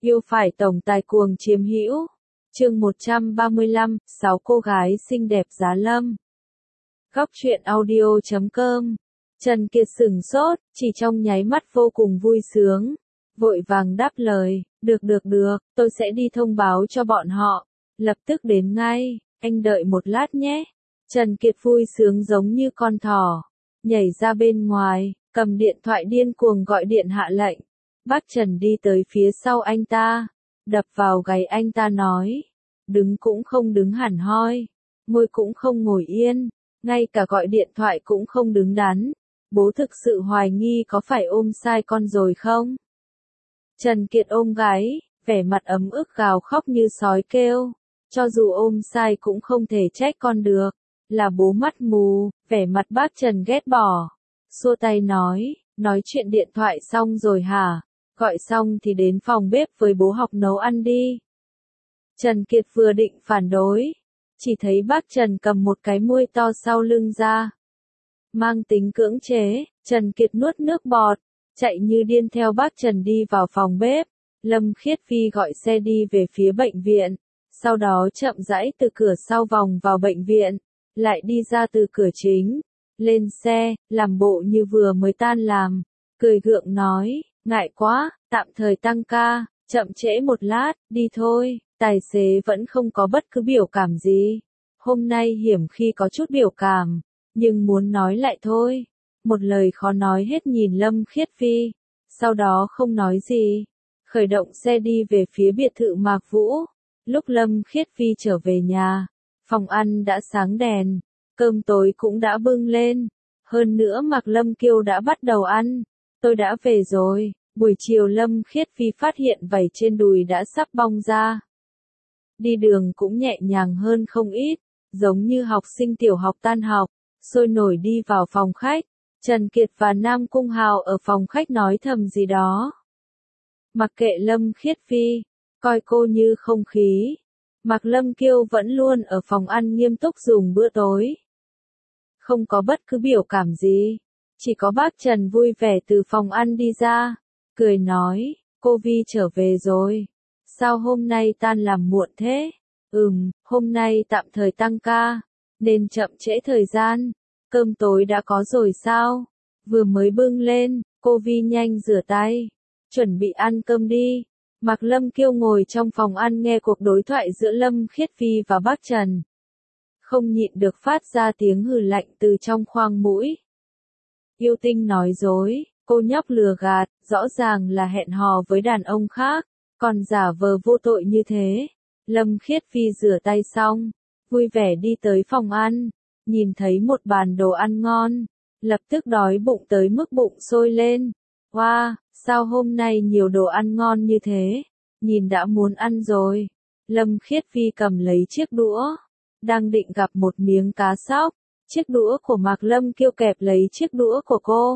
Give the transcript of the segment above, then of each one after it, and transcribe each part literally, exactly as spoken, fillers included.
Yêu phải tổng tài cuồng chiếm hữu. Chương một trăm ba mươi lăm, sáu cô gái xinh đẹp giá lâm. Góc truyện audio chấm com. Trần Kiệt sửng sốt, chỉ trong nháy mắt vô cùng vui sướng. Vội vàng đáp lời, được được được, tôi sẽ đi thông báo cho bọn họ. Lập tức đến ngay, anh đợi một lát nhé. Trần Kiệt vui sướng giống như con thỏ. Nhảy ra bên ngoài, cầm điện thoại điên cuồng gọi điện hạ lệnh. Bác Trần đi tới phía sau anh ta, đập vào gáy anh ta nói. Đứng cũng không đứng hẳn hoi, ngồi cũng không ngồi yên, ngay cả gọi điện thoại cũng không đứng đắn. Bố thực sự hoài nghi có phải ôm sai con rồi không? Trần Kiệt ôm gái, vẻ mặt ấm ức gào khóc như sói kêu. Cho dù ôm sai cũng không thể trách con được. Là bố mắt mù, vẻ mặt bác Trần ghét bỏ. Xua tay nói, nói chuyện điện thoại xong rồi hả? Gọi xong thì đến phòng bếp với bố học nấu ăn đi. Trần Kiệt vừa định phản đối, chỉ thấy bác Trần cầm một cái muôi to sau lưng ra. Mang tính cưỡng chế, Trần Kiệt nuốt nước bọt, chạy như điên theo bác Trần đi vào phòng bếp. Lâm Khiết Phi gọi xe đi về phía bệnh viện, sau đó chậm rãi từ cửa sau vòng vào bệnh viện, lại đi ra từ cửa chính, lên xe, làm bộ như vừa mới tan làm, cười gượng nói, ngại quá, tạm thời tăng ca, chậm trễ một lát, đi thôi. Tài xế vẫn không có bất cứ biểu cảm gì. Hôm nay hiểm khi có chút biểu cảm, nhưng muốn nói lại thôi. Một lời khó nói hết nhìn Lâm Khiết Phi, sau đó không nói gì. Khởi động xe đi về phía biệt thự Mạc Vũ. Lúc Lâm Khiết Phi trở về nhà, phòng ăn đã sáng đèn, cơm tối cũng đã bưng lên. Hơn nữa Mạc Lâm Kiêu đã bắt đầu ăn. Tôi đã về rồi. Buổi chiều Lâm Khiết Phi phát hiện vảy trên đùi đã sắp bong ra. Đi đường cũng nhẹ nhàng hơn không ít, giống như học sinh tiểu học tan học, sôi nổi đi vào phòng khách. Trần Kiệt và Nam Cung Hào ở phòng khách nói thầm gì đó. Mặc kệ Lâm Khiết Phi, coi cô như không khí. Mạc Lâm Kiêu vẫn luôn ở phòng ăn nghiêm túc dùng bữa tối. Không có bất cứ biểu cảm gì, chỉ có bác Trần vui vẻ từ phòng ăn đi ra, cười nói, cô Vi trở về rồi. Sao hôm nay tan làm muộn thế? Ừm, hôm nay tạm thời tăng ca, nên chậm trễ thời gian. Cơm tối đã có rồi sao? Vừa mới bưng lên, cô Vi nhanh rửa tay, chuẩn bị ăn cơm đi. Mạc Lâm Kiêu ngồi trong phòng ăn nghe cuộc đối thoại giữa Lâm Khiết Phi và bác Trần. Không nhịn được phát ra tiếng hừ lạnh từ trong khoang mũi. Yêu tinh nói dối, cô nhóc lừa gạt, rõ ràng là hẹn hò với đàn ông khác. Còn giả vờ vô tội như thế. Lâm Khiết Phi rửa tay xong, vui vẻ đi tới phòng ăn, nhìn thấy một bàn đồ ăn ngon, lập tức đói bụng tới mức bụng sôi lên. Wow, sao hôm nay nhiều đồ ăn ngon như thế, nhìn đã muốn ăn rồi. Lâm Khiết Phi cầm lấy chiếc đũa, đang định gặp một miếng cá sóc, chiếc đũa của Mạc Lâm Kiêu kẹp lấy chiếc đũa của cô.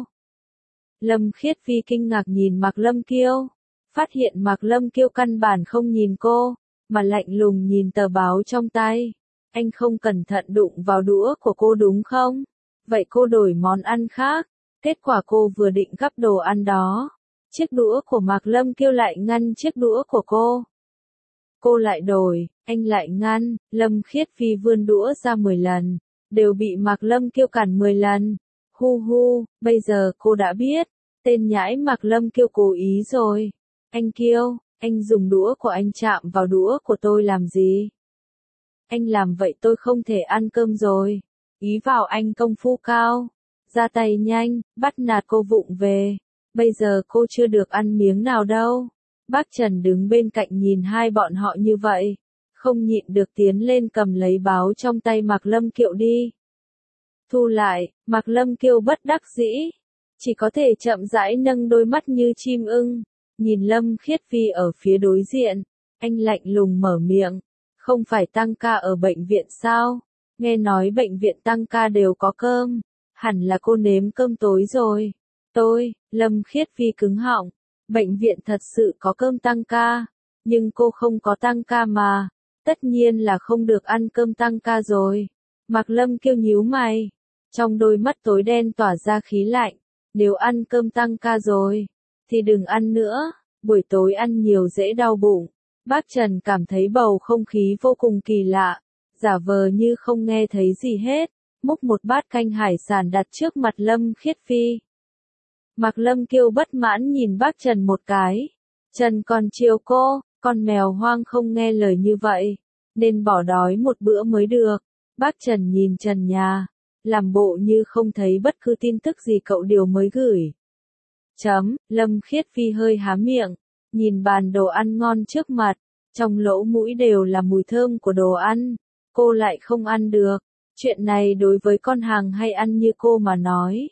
Lâm Khiết Phi kinh ngạc nhìn Mạc Lâm Kiêu. Phát hiện Mạc Lâm Kiêu căn bản không nhìn cô, mà lạnh lùng nhìn tờ báo trong tay. Anh không cẩn thận đụng vào đũa của cô đúng không? Vậy cô đổi món ăn khác. Kết quả cô vừa định gắp đồ ăn đó. Chiếc đũa của Mạc Lâm Kiêu lại ngăn chiếc đũa của cô. Cô lại đổi, anh lại ngăn. Lâm Khiết Phi vươn đũa ra mười lần, đều bị Mạc Lâm Kiêu cản mười lần. Hu hu, bây giờ cô đã biết, tên nhãi Mạc Lâm Kiêu cố ý rồi. Anh Kiêu, anh dùng đũa của anh chạm vào đũa của tôi làm gì? Anh làm vậy tôi không thể ăn cơm rồi. Ý vào anh công phu cao. Ra tay nhanh, bắt nạt cô vụng về. Bây giờ cô chưa được ăn miếng nào đâu. Bác Trần đứng bên cạnh nhìn hai bọn họ như vậy. Không nhịn được tiến lên cầm lấy báo trong tay Mạc Lâm Kiều đi. Thu lại, Mạc Lâm Kiêu bất đắc dĩ. Chỉ có thể chậm rãi nâng đôi mắt như chim ưng. Nhìn Lâm Khiết Phi ở phía đối diện, anh lạnh lùng mở miệng, không phải tăng ca ở bệnh viện sao? Nghe nói bệnh viện tăng ca đều có cơm, hẳn là cô nếm cơm tối rồi. Tôi, Lâm Khiết Phi cứng họng, bệnh viện thật sự có cơm tăng ca, nhưng cô không có tăng ca mà, tất nhiên là không được ăn cơm tăng ca rồi. Mạc Lâm Kiêu nhíu mày, trong đôi mắt tối đen tỏa ra khí lạnh, nếu ăn cơm tăng ca rồi thì đừng ăn nữa, buổi tối ăn nhiều dễ đau bụng. Bác Trần cảm thấy bầu không khí vô cùng kỳ lạ, giả vờ như không nghe thấy gì hết, múc một bát canh hải sản đặt trước mặt Lâm Khiết Phi. Mạc Lâm Kiêu bất mãn nhìn bác Trần một cái. Trần còn chiều cô, con mèo hoang không nghe lời như vậy, nên bỏ đói một bữa mới được. Bác Trần nhìn trần nhà, làm bộ như không thấy bất cứ tin tức gì cậu điều mới gửi. Chấm, Lâm Khiết Phi hơi há miệng, nhìn bàn đồ ăn ngon trước mặt, trong lỗ mũi đều là mùi thơm của đồ ăn, cô lại không ăn được. Chuyện này đối với con hàng hay ăn như cô mà nói,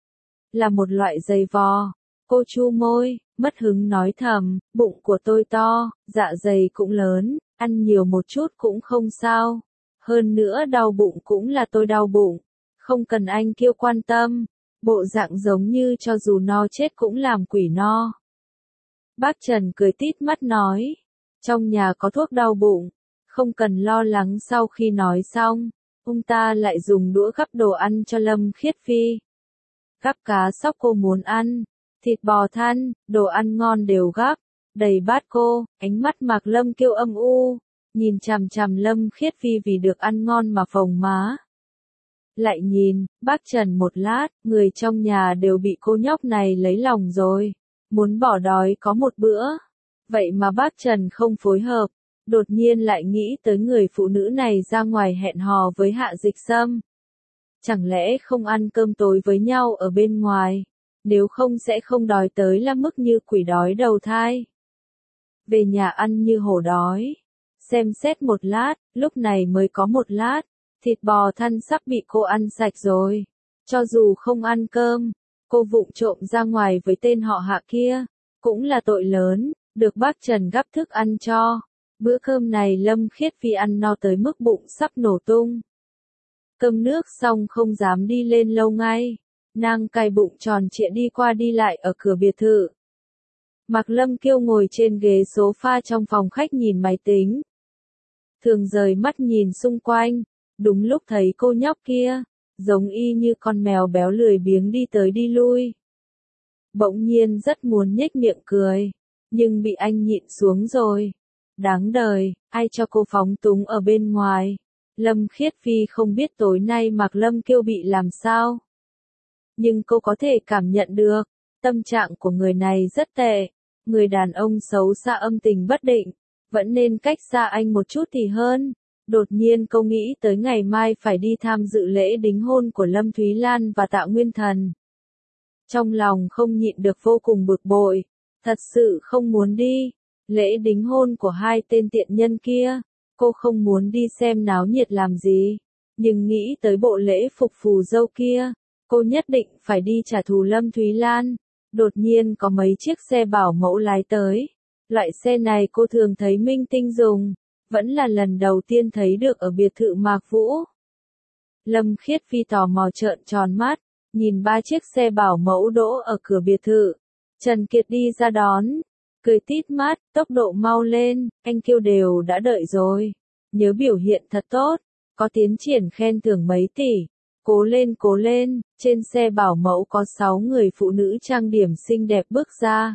là một loại giày vò. Cô chu môi, mất hứng nói thầm, bụng của tôi to, dạ dày cũng lớn, ăn nhiều một chút cũng không sao. Hơn nữa đau bụng cũng là tôi đau bụng, không cần anh Kiêu quan tâm. Bộ dạng giống như cho dù no chết cũng làm quỷ no. Bác Trần cười tít mắt nói, trong nhà có thuốc đau bụng, không cần lo lắng. Sau khi nói xong, ông ta lại dùng đũa gắp đồ ăn cho Lâm Khiết Phi. Gắp cá sóc cô muốn ăn, thịt bò than, đồ ăn ngon đều gắp, đầy bát cô. Ánh mắt Mạc Lâm Kiêu âm u, nhìn chằm chằm Lâm Khiết Phi vì được ăn ngon mà phồng má. Lại nhìn, bác Trần một lát, người trong nhà đều bị cô nhóc này lấy lòng rồi, muốn bỏ đói có một bữa. Vậy mà bác Trần không phối hợp, đột nhiên lại nghĩ tới người phụ nữ này ra ngoài hẹn hò với Hạ Dịch Sâm. Chẳng lẽ không ăn cơm tối với nhau ở bên ngoài, nếu không sẽ không đói tới là mức như quỷ đói đầu thai. Về nhà ăn như hổ đói, xem xét một lát, lúc này mới có một lát. Thịt bò thăn sắp bị cô ăn sạch rồi. Cho dù không ăn cơm, cô vụng trộm ra ngoài với tên họ Hạ kia, cũng là tội lớn, được bác Trần gắp thức ăn cho. Bữa cơm này Lâm Khiết Phi ăn no tới mức bụng sắp nổ tung. Cơm nước xong không dám đi lên lâu ngay, nàng cài bụng tròn trịa đi qua đi lại ở cửa biệt thự. Mạc Lâm Kiêu ngồi trên ghế sofa trong phòng khách nhìn máy tính. Thường rời mắt nhìn xung quanh. Đúng lúc thấy cô nhóc kia, giống y như con mèo béo lười biếng đi tới đi lui. Bỗng nhiên rất muốn nhếch miệng cười, nhưng bị anh nhịn xuống rồi. Đáng đời, ai cho cô phóng túng ở bên ngoài. Lâm Khiết Phi không biết tối nay Mạc Lâm Kiêu bị làm sao. Nhưng cô có thể cảm nhận được, tâm trạng của người này rất tệ. Người đàn ông xấu xa âm tình bất định, vẫn nên cách xa anh một chút thì hơn. Đột nhiên cô nghĩ tới ngày mai phải đi tham dự lễ đính hôn của Lâm Thúy Lan và Tạ Nguyên Thần. Trong lòng không nhịn được vô cùng bực bội, thật sự không muốn đi. Lễ đính hôn của hai tên tiện nhân kia, cô không muốn đi xem náo nhiệt làm gì. Nhưng nghĩ tới bộ lễ phục phù dâu kia, cô nhất định phải đi trả thù Lâm Thúy Lan. Đột nhiên có mấy chiếc xe bảo mẫu lái tới. Loại xe này cô thường thấy minh tinh dùng. Vẫn là lần đầu tiên thấy được ở biệt thự Mạc Vũ. Lâm Khiết Phi tò mò trợn tròn mắt, nhìn ba chiếc xe bảo mẫu đỗ ở cửa biệt thự. Trần Kiệt đi ra đón, cười tít mắt, tốc độ mau lên, anh Kiêu đều đã đợi rồi. Nhớ biểu hiện thật tốt, có tiến triển khen thưởng mấy tỷ. Cố lên cố lên, trên xe bảo mẫu có sáu người phụ nữ trang điểm xinh đẹp bước ra.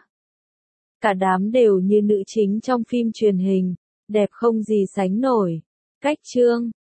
Cả đám đều như nữ chính trong phim truyền hình. Đẹp không gì sánh nổi. Cách chương